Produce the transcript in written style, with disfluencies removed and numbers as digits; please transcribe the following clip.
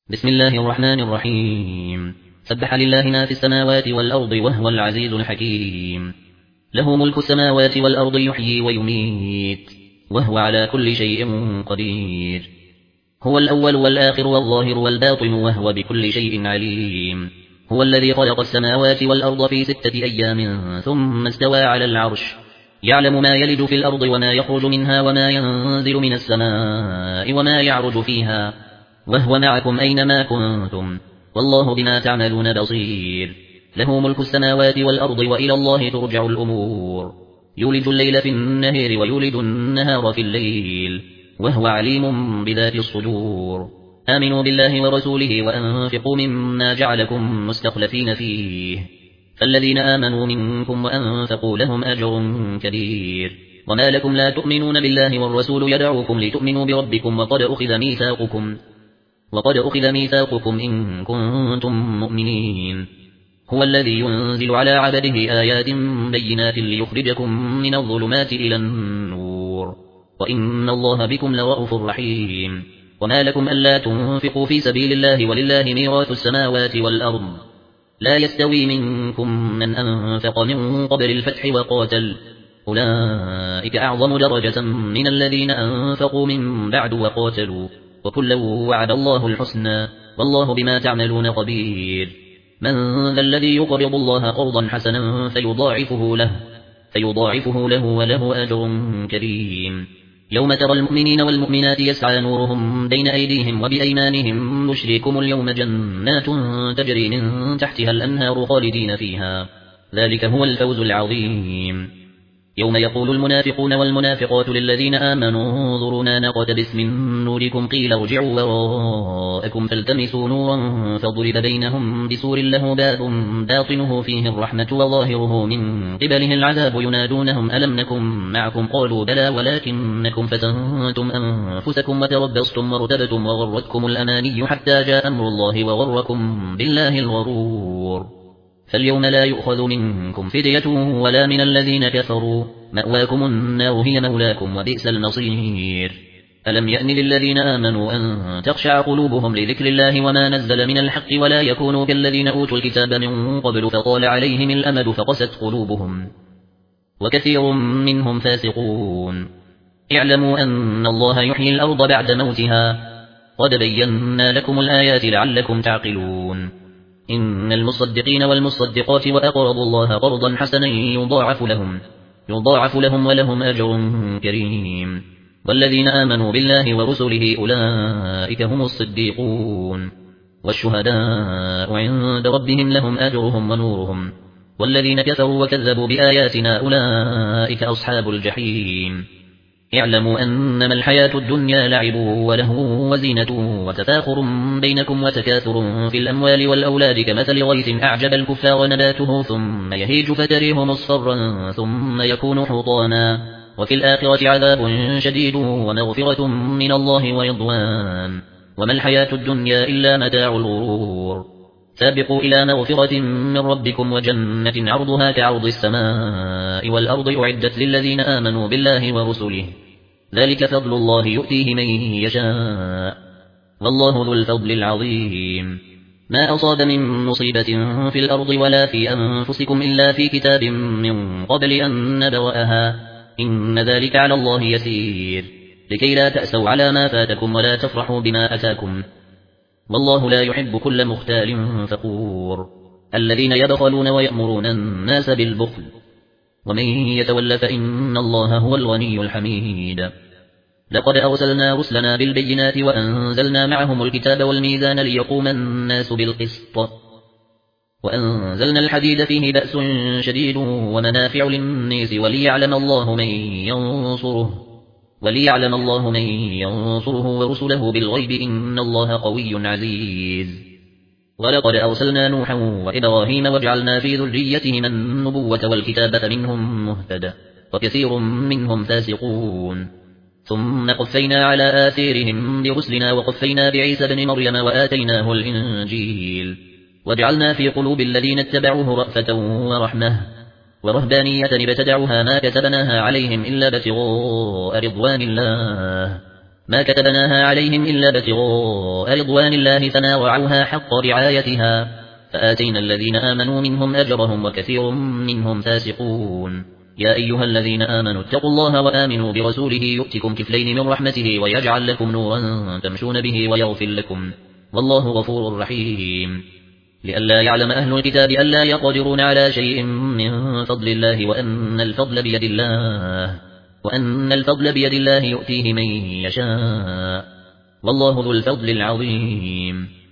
بسم الله الرحمن الرحيم. سبح لله ما في السماوات والأرض وهو العزيز الحكيم. له ملك السماوات والأرض يحيي ويميت وهو على كل شيء قدير. هو الأول والآخر والظاهر والباطن وهو بكل شيء عليم. هو الذي خلق السماوات والأرض في 6 أيام ثم استوى على العرش. يعلم ما يلج في الأرض وما يخرج منها وما ينزل من السماء وما يعرج فيها وهو معكم أينما كنتم والله بما تعملون بصير. له ملك السماوات والأرض وإلى الله ترجع الأمور. يولج الليل في النهار ويولج النهار في الليل وهو عليم بذات الصدور. آمنوا بالله ورسوله وأنفقوا مما جعلكم مستخلفين فيه فالذين آمنوا منكم وأنفقوا لهم أجر كبير. وما لكم لا تؤمنون بالله والرسول يدعوكم لتؤمنوا بربكم وقد أخذ ميثاقكم إن كنتم مؤمنين. هو الذي ينزل على عبده آيات بينات ليخرجكم من الظلمات إلى النور وإن الله بكم لرءوف رحيم. وما لكم ألا تنفقوا في سبيل الله ولله ميراث السماوات والأرض لا يستوي منكم من أنفق من قبل الفتح وقاتل أولئك أعظم درجة من الذين أنفقوا من بعد وقاتلوا وكلا وعد الله الحسنى والله بما تعملون خبير. من ذا الذي يقرض الله قرضا حسنا فيضاعفه له وله أجر كريم. يوم ترى المؤمنين والمؤمنات يسعى نورهم بين أيديهم وبأيمانهم بشريكم اليوم جنات تجري من تحتها الأنهار خالدين فيها ذلك هو الفوز العظيم. يوم يقول المنافقون والمنافقات للذين آمنوا انظرونا نقتبس من نوركم قيل ارجعوا وراءكم فالتمسوا نورا فضرب بينهم بسور له باب باطنه فيه الرحمة وظاهره من قبله العذاب ينادونهم ألم نكن معكم قالوا بلى ولكنكم فتنتم أنفسكم وتربصتم وارتبتم وغرتكم الأماني حتى جاء أمر الله وغركم بالله الغرور. فاليوم لا يؤخذ منكم فدية ولا من الذين كفروا مأواكم النار هي مولاكم وبئس المصير. ألم يأن للذين آمنوا أن تخشع قلوبهم لذكر الله وما نزل من الحق ولا يكونوا كالذين أوتوا الكتاب من قبل فطال عليهم الأمد فقست قلوبهم وكثير منهم فاسقون. اعلموا أن الله يحيي الأرض بعد موتها قد بينا لكم الآيات لعلكم تعقلون. إن المصدقين والمصدقات وأقرضوا الله قرضا حسنا يضاعف لهم ولهم أجر كريم. والذين آمنوا بالله ورسله أولئك هم الصديقون والشهداء عند ربهم لهم أجرهم ونورهم. والذين كفروا وكذبوا بآياتنا أولئك أصحاب الجحيم. اعلموا أنما الحياة الدنيا لعب ولهو وزينة وتفاخر بينكم وتكاثر في الأموال والأولاد كمثل غيث أعجب الكفار نباته ثم يهيج فتريه مصفرا ثم يكون حطاما وفي الآخرة عذاب شديد ومغفرة من الله ورضوان وما الحياة الدنيا إلا متاع الغرور. سابقوا إلى مغفرة من ربكم وجنة عرضها كعرض السماء والأرض أعدت للذين آمنوا بالله ورسله ذلك فضل الله يؤتيه من يشاء والله ذو الفضل العظيم. ما أصاب من مصيبة في الأرض ولا في أنفسكم إلا في كتاب من قبل أن نبرأها إن ذلك على الله يسير لكي لا تأسوا على ما فاتكم ولا تفرحوا بما أتاكم والله لا يحب كل مختال فخور. الذين يبخلون ويأمرون الناس بالبخل ومن يتول فإن الله هو الغني الحميد. لقد أرسلنا رسلنا بالبينات وأنزلنا معهم الكتاب والميزان ليقوم الناس بالقسط وأنزلنا الحديد فيه بأس شديد ومنافع للناس وليعلم الله من ينصره ورسله بالغيب إن الله قوي عزيز. ولقد أرسلنا نوحا وإبراهيم وجعلنا في ذريتهما النبوة والكتاب فمنهم مهتد وكثير منهم فاسقون. ثم قفينا على آثارهم برسلنا وقفينا بعيسى بن مريم وآتيناه الإنجيل وجعلنا في قلوب الذين اتبعوه رأفة ورحمة ورهبانية ابتدعوها ما كتبناها عليهم إلا ابتغاء رضوان الله ما كتبناها عليهم إلا ابتغاء رضوان الله فما رعوها حق رعايتها فآتينا الذين آمنوا منهم أجرهم وكثير منهم فاسقون يا أيها الذين آمنوا اتقوا الله وآمنوا برسوله يؤتكم كفلين من رحمته ويجعل لكم نورا تمشون به ويغفر لكم والله غفور رحيم لئلا يعلم أهل الكتاب ألا يقدرون على شيء من فضل الله وأن الفضل بيد الله يؤتيه من يشاء والله ذو الفضل العظيم